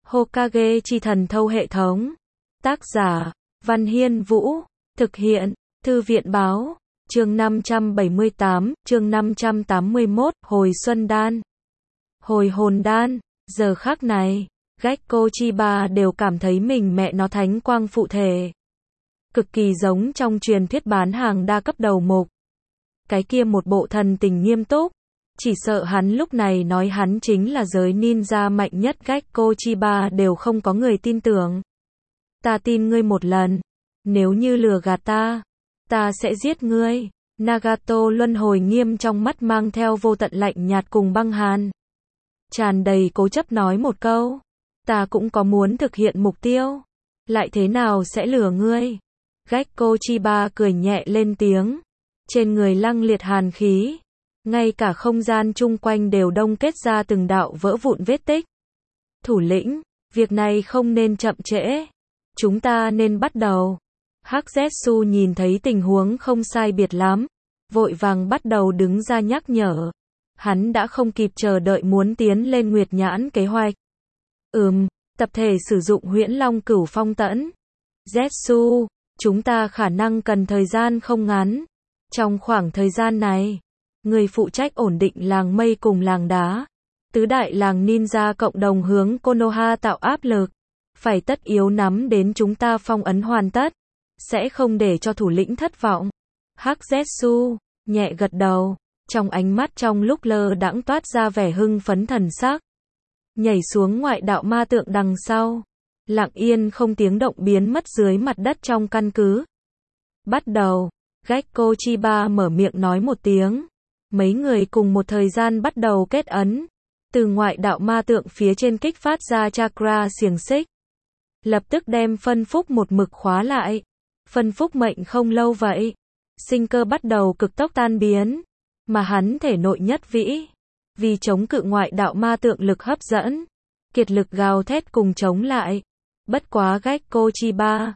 Hokage chi thần thâu hệ thống. Tác giả, Văn Hiên Vũ. Thực hiện, Thư viện báo. Chương 578, chương 581, hồi xuân đan. Hồi hồn đan. Giờ khắc này, Gekko Chiba đều cảm thấy mình mẹ nó thánh quang phụ thể. Cực kỳ giống trong truyền thuyết bán hàng đa cấp đầu mục. Cái kia một bộ thần tình nghiêm túc. Chỉ sợ hắn lúc này nói hắn chính là giới ninja mạnh nhất Gekko Chiba đều không có người tin tưởng. Ta tin ngươi một lần. Nếu như lừa gạt ta sẽ giết ngươi. Nagato luân hồi nghiêm trong mắt mang theo vô tận lạnh nhạt cùng băng hàn. Tràn đầy cố chấp nói một câu. Ta cũng có muốn thực hiện mục tiêu. Lại thế nào sẽ lừa ngươi? Gekko Chiba cười nhẹ lên tiếng. Trên người lăng liệt hàn khí. Ngay cả không gian chung quanh đều đông kết ra từng đạo vỡ vụn vết tích. Thủ lĩnh, việc này không nên chậm trễ. Chúng ta nên bắt đầu. Hắc Zetsu nhìn thấy tình huống không sai biệt lắm. Vội vàng bắt đầu đứng ra nhắc nhở. Hắn đã không kịp chờ đợi muốn tiến lên Nguyệt Nhãn kế hoạch. Tập thể sử dụng Huyễn Long Cửu Phong Tẫn. Zetsu, chúng ta khả năng cần thời gian không ngắn. Trong khoảng thời gian này, người phụ trách ổn định làng mây cùng làng đá. Tứ đại làng ninja cộng đồng hướng Konoha tạo áp lực. Phải tất yếu nắm đến chúng ta phong ấn hoàn tất. Sẽ không để cho thủ lĩnh thất vọng. Hắc Zetsu nhẹ gật đầu. Trong ánh mắt trong lúc lơ đãng toát ra vẻ hưng phấn thần sắc. Nhảy xuống ngoại đạo ma tượng đằng sau. Lặng yên không tiếng động biến mất dưới mặt đất trong căn cứ. Bắt đầu. Gekko Chiba mở miệng nói một tiếng. Mấy người cùng một thời gian bắt đầu kết ấn. Từ ngoại đạo ma tượng phía trên kích phát ra chakra xiềng xích. Lập tức đem phân phúc một mực khóa lại. Phân phúc mệnh không lâu vậy. Sinh cơ bắt đầu cực tốc tan biến. Mà hắn thể nội nhất vĩ. Vì chống cự ngoại đạo ma tượng lực hấp dẫn. Kiệt lực gào thét cùng chống lại. Bất quá Gekko Chiba,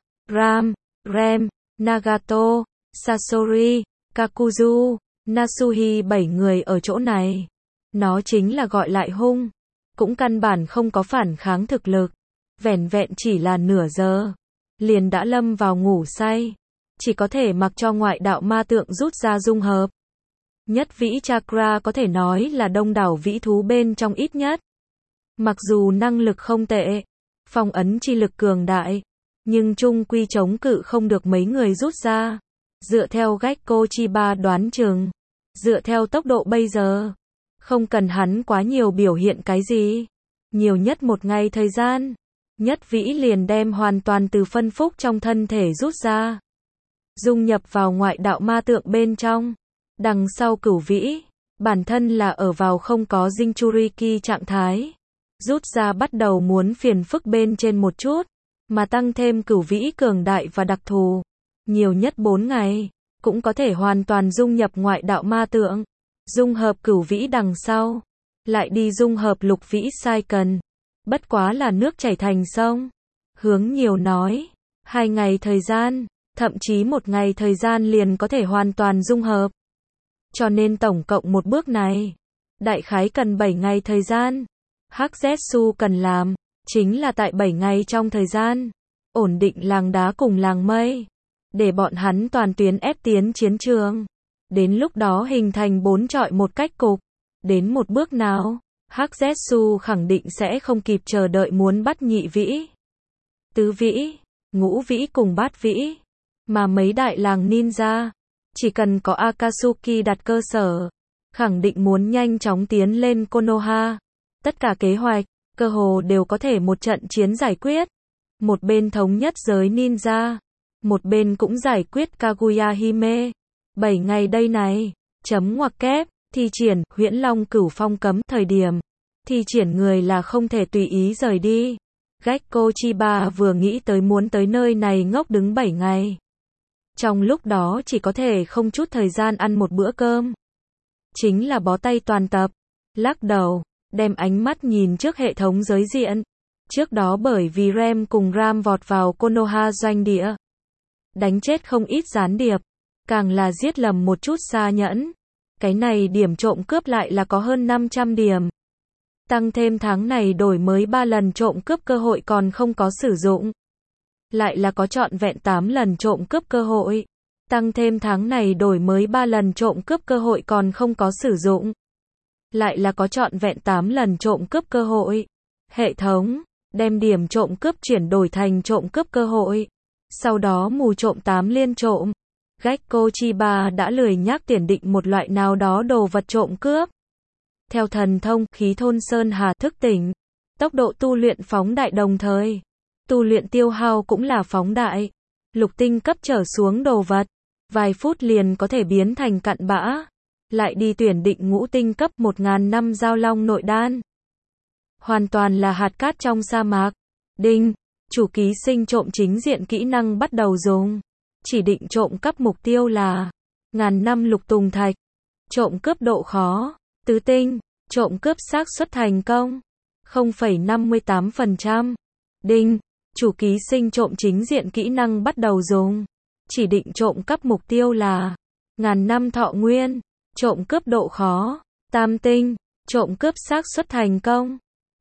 Rem, Nagato, Sasori, Kakuzu, Nasuhi 7 người ở chỗ này. Nó chính là gọi lại hung. Cũng căn bản không có phản kháng thực lực. Vẻn vẹn chỉ là nửa giờ. Liền đã lâm vào ngủ say. Chỉ có thể mặc cho ngoại đạo ma tượng rút ra dung hợp. Nhất vĩ chakra có thể nói là đông đảo vĩ thú bên trong ít nhất. Mặc dù năng lực không tệ. Phong ấn chi lực cường đại. Nhưng chung quy chống cự không được mấy người rút ra. Dựa theo Gekko Chiba đoán chừng. Dựa theo tốc độ bây giờ. Không cần hắn quá nhiều biểu hiện cái gì. Nhiều nhất một ngày thời gian. Nhất vĩ liền đem hoàn toàn từ phân phúc trong thân thể rút ra. Dung nhập vào ngoại đạo ma tượng bên trong. Đằng sau cửu vĩ. Bản thân là ở vào không có Jinchuriki trạng thái. Rút ra bắt đầu muốn phiền phức bên trên một chút. Mà tăng thêm cửu vĩ cường đại và đặc thù. Nhiều nhất 4 ngày. Cũng có thể hoàn toàn dung nhập ngoại đạo ma tượng. Dung hợp cửu vĩ đằng sau. Lại đi dung hợp lục vĩ sai cần. Bất quá là nước chảy thành sông. Hướng nhiều nói. 2 ngày thời gian. Thậm chí 1 ngày thời gian liền có thể hoàn toàn dung hợp. Cho nên tổng cộng một bước này. Đại khái cần 7 ngày thời gian. Hắc Zetsu cần làm. Chính là tại 7 ngày trong thời gian. Ổn định làng đá cùng làng mây. Để bọn hắn toàn tuyến ép tiến chiến trường. Đến lúc đó hình thành 4 chọi một cách cục. Đến một bước nào, Hắc Zetsu khẳng định sẽ không kịp chờ đợi muốn bắt nhị vĩ, tứ vĩ, ngũ vĩ cùng bát vĩ. Mà mấy đại làng ninja, chỉ cần có Akatsuki đặt cơ sở, khẳng định muốn nhanh chóng tiến lên Konoha. Tất cả kế hoạch, cơ hồ đều có thể một trận chiến giải quyết. Một bên thống nhất giới ninja, một bên cũng giải quyết Kaguya Hime. 7 ngày đây này, chấm ngoặc kép, thi triển, Huyễn Long Cửu Phong cấm, thời điểm. Thi triển người là không thể tùy ý rời đi. Gekko Chiba vừa nghĩ tới muốn tới nơi này ngốc đứng 7 ngày. Trong lúc đó chỉ có thể không chút thời gian ăn một bữa cơm. Chính là bó tay toàn tập. Lắc đầu, đem ánh mắt nhìn trước hệ thống giới diện. Trước đó bởi vì Rem cùng Ram vọt vào Konoha doanh địa. Đánh chết không ít gián điệp. Càng là giết lầm một chút xa nhẫn. Cái này điểm trộm cướp lại là có hơn 500 điểm. Tăng thêm tháng này đổi mới 3 lần trộm cướp cơ hội còn không có sử dụng. Lại là có trọn vẹn 8 lần trộm cướp cơ hội. Tăng thêm tháng này đổi mới 3 lần trộm cướp cơ hội còn không có sử dụng. Lại là có trọn vẹn 8 lần trộm cướp cơ hội. Hệ thống đem điểm trộm cướp chuyển đổi thành trộm cướp cơ hội. Sau đó mù trộm 8 liên trộm. Gekko Chiba đã lười nhác tiền định một loại nào đó đồ vật trộm cướp. Theo thần thông, khí thôn sơn hà thức tỉnh. Tốc độ tu luyện phóng đại đồng thời. Tu luyện tiêu hao cũng là phóng đại. Lục tinh cấp trở xuống đồ vật. Vài phút liền có thể biến thành cặn bã. Lại đi tuyển định ngũ tinh cấp 1000 năm giao long nội đan. Hoàn toàn là hạt cát trong sa mạc. Đinh, chủ ký sinh trộm chính diện kỹ năng bắt đầu dùng. Chỉ định trộm cắp mục tiêu là 1000 năm lục tùng thạch. Trộm cướp độ khó, tứ tinh, trộm cướp xác suất thành công 0,58%. Đinh, chủ ký sinh trộm chính diện kỹ năng bắt đầu dùng. Chỉ định trộm cắp mục tiêu là 1000 năm thọ nguyên. Trộm cướp độ khó, tam tinh, trộm cướp xác suất thành công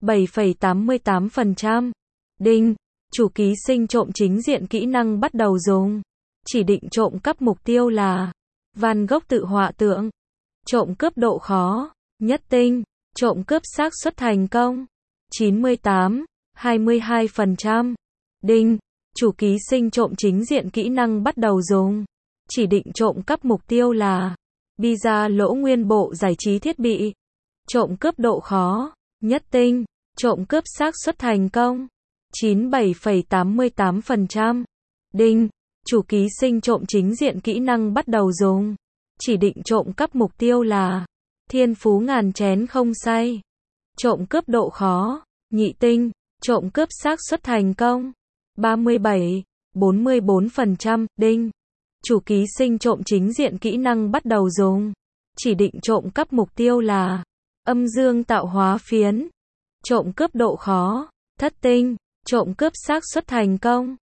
7,88%. Đinh, chủ ký sinh trộm chính diện kỹ năng bắt đầu dùng. Chỉ định trộm cắp mục tiêu là Van Gogh tự họa tượng. Trộm cướp độ khó, nhất tinh, trộm cướp xác suất thành công 98,22%. Đinh, chủ ký sinh trộm chính diện kỹ năng bắt đầu dùng. Chỉ định trộm cắp mục tiêu là Pizza lỗ nguyên bộ giải trí thiết bị. Trộm cướp độ khó, nhất tinh, trộm cướp xác suất thành công 97,88%. Đinh, chủ ký sinh trộm chính diện kỹ năng bắt đầu dùng. Chỉ định trộm cắp mục tiêu là Thiên phú ngàn chén không say. Trộm cướp độ khó, nhị tinh, trộm cướp xác suất thành công 37,44%. Đinh, chủ ký sinh trộm chính diện kỹ năng bắt đầu dùng. Chỉ định trộm cắp mục tiêu là Âm dương tạo hóa phiến. Trộm cướp độ khó, thất tinh, trộm cướp xác suất thành công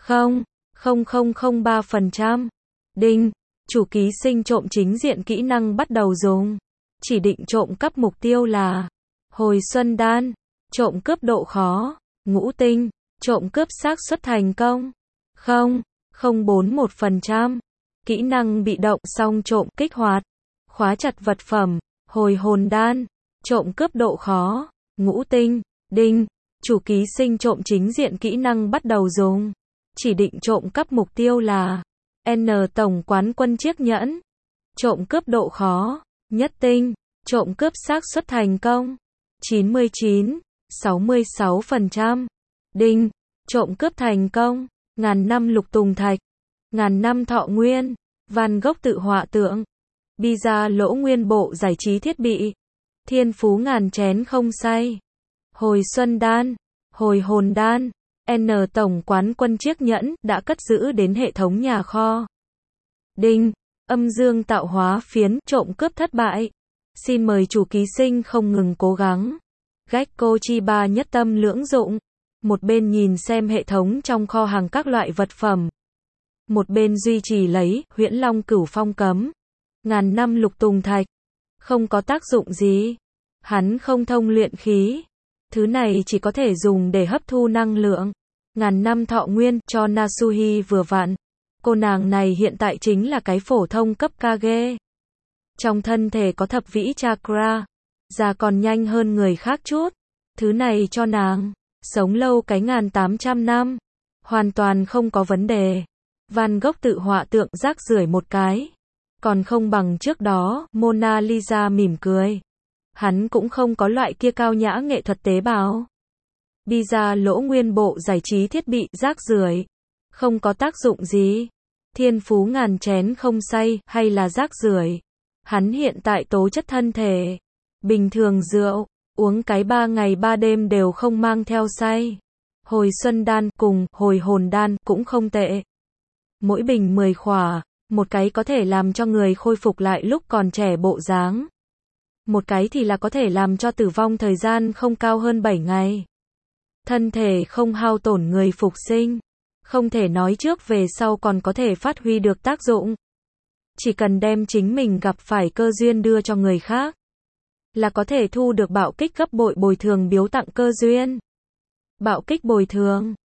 0,0003%. Đinh, chủ ký sinh trộm chính diện kỹ năng bắt đầu dùng. Chỉ định trộm cắp mục tiêu là Hồi xuân đan. Trộm cướp độ khó, ngũ tinh, trộm cướp xác suất thành công 0,041%. Kỹ năng bị động song trộm kích hoạt. Khóa chặt vật phẩm, hồi hồn đan. Trộm cướp độ khó, ngũ tinh. Đinh, chủ ký sinh trộm chính diện kỹ năng bắt đầu dùng. Chỉ định trộm cắp mục tiêu là N tổng quán quân chiếc nhẫn. Trộm cướp độ khó, nhất tinh, trộm cướp xác suất thành công 99,66%. Đinh, trộm cướp thành công 1000 năm lục tùng thạch. 1000 năm thọ nguyên. Van Gogh tự họa tượng. Pizza lỗ nguyên bộ giải trí thiết bị. Thiên phú ngàn chén không say. Hồi xuân đan, hồi hồn đan. N tổng quán quân chiếc nhẫn đã cất giữ đến hệ thống nhà kho. Đinh, âm dương tạo hóa phiến. Trộm cướp thất bại. Xin mời chủ ký sinh không ngừng cố gắng. Gekko Chiba nhất tâm lưỡng dụng. Một bên nhìn xem hệ thống trong kho hàng các loại vật phẩm. Một bên duy trì lấy Huyễn Long Cửu Phong cấm. 1000 năm lục tùng thạch. Không có tác dụng gì. Hắn không thông luyện khí. Thứ này chỉ có thể dùng để hấp thu năng lượng. 1000 năm thọ nguyên cho Nasuhi vừa vặn. Cô nàng này hiện tại chính là cái phổ thông cấp Kage. Trong thân thể có thập vĩ chakra. Già còn nhanh hơn người khác chút. Thứ này cho nàng sống lâu cái 1800 năm. Hoàn toàn không có vấn đề. Van Gogh tự họa tượng rác rưởi một cái. Còn không bằng trước đó. Mona Lisa mỉm cười. Hắn cũng không có loại kia cao nhã nghệ thuật tế bào. Pizza lỗ nguyên bộ giải trí thiết bị rác rưởi. Không có tác dụng gì. Thiên phú ngàn chén không say hay là rác rưởi. Hắn hiện tại tố chất thân thể. Bình thường rượu. Uống cái 3 ngày 3 đêm đều không mang theo say. Hồi xuân đan cùng hồi hồn đan cũng không tệ. Mỗi bình 10 khỏa. Một cái có thể làm cho người khôi phục lại lúc còn trẻ bộ dáng. Một cái thì là có thể làm cho tử vong thời gian không cao hơn 7 ngày. Thân thể không hao tổn người phục sinh. Không thể nói trước về sau còn có thể phát huy được tác dụng. Chỉ cần đem chính mình gặp phải cơ duyên đưa cho người khác. là có thể thu được bạo kích gấp bội bồi thường biếu tặng cơ duyên. Bạo kích bồi thường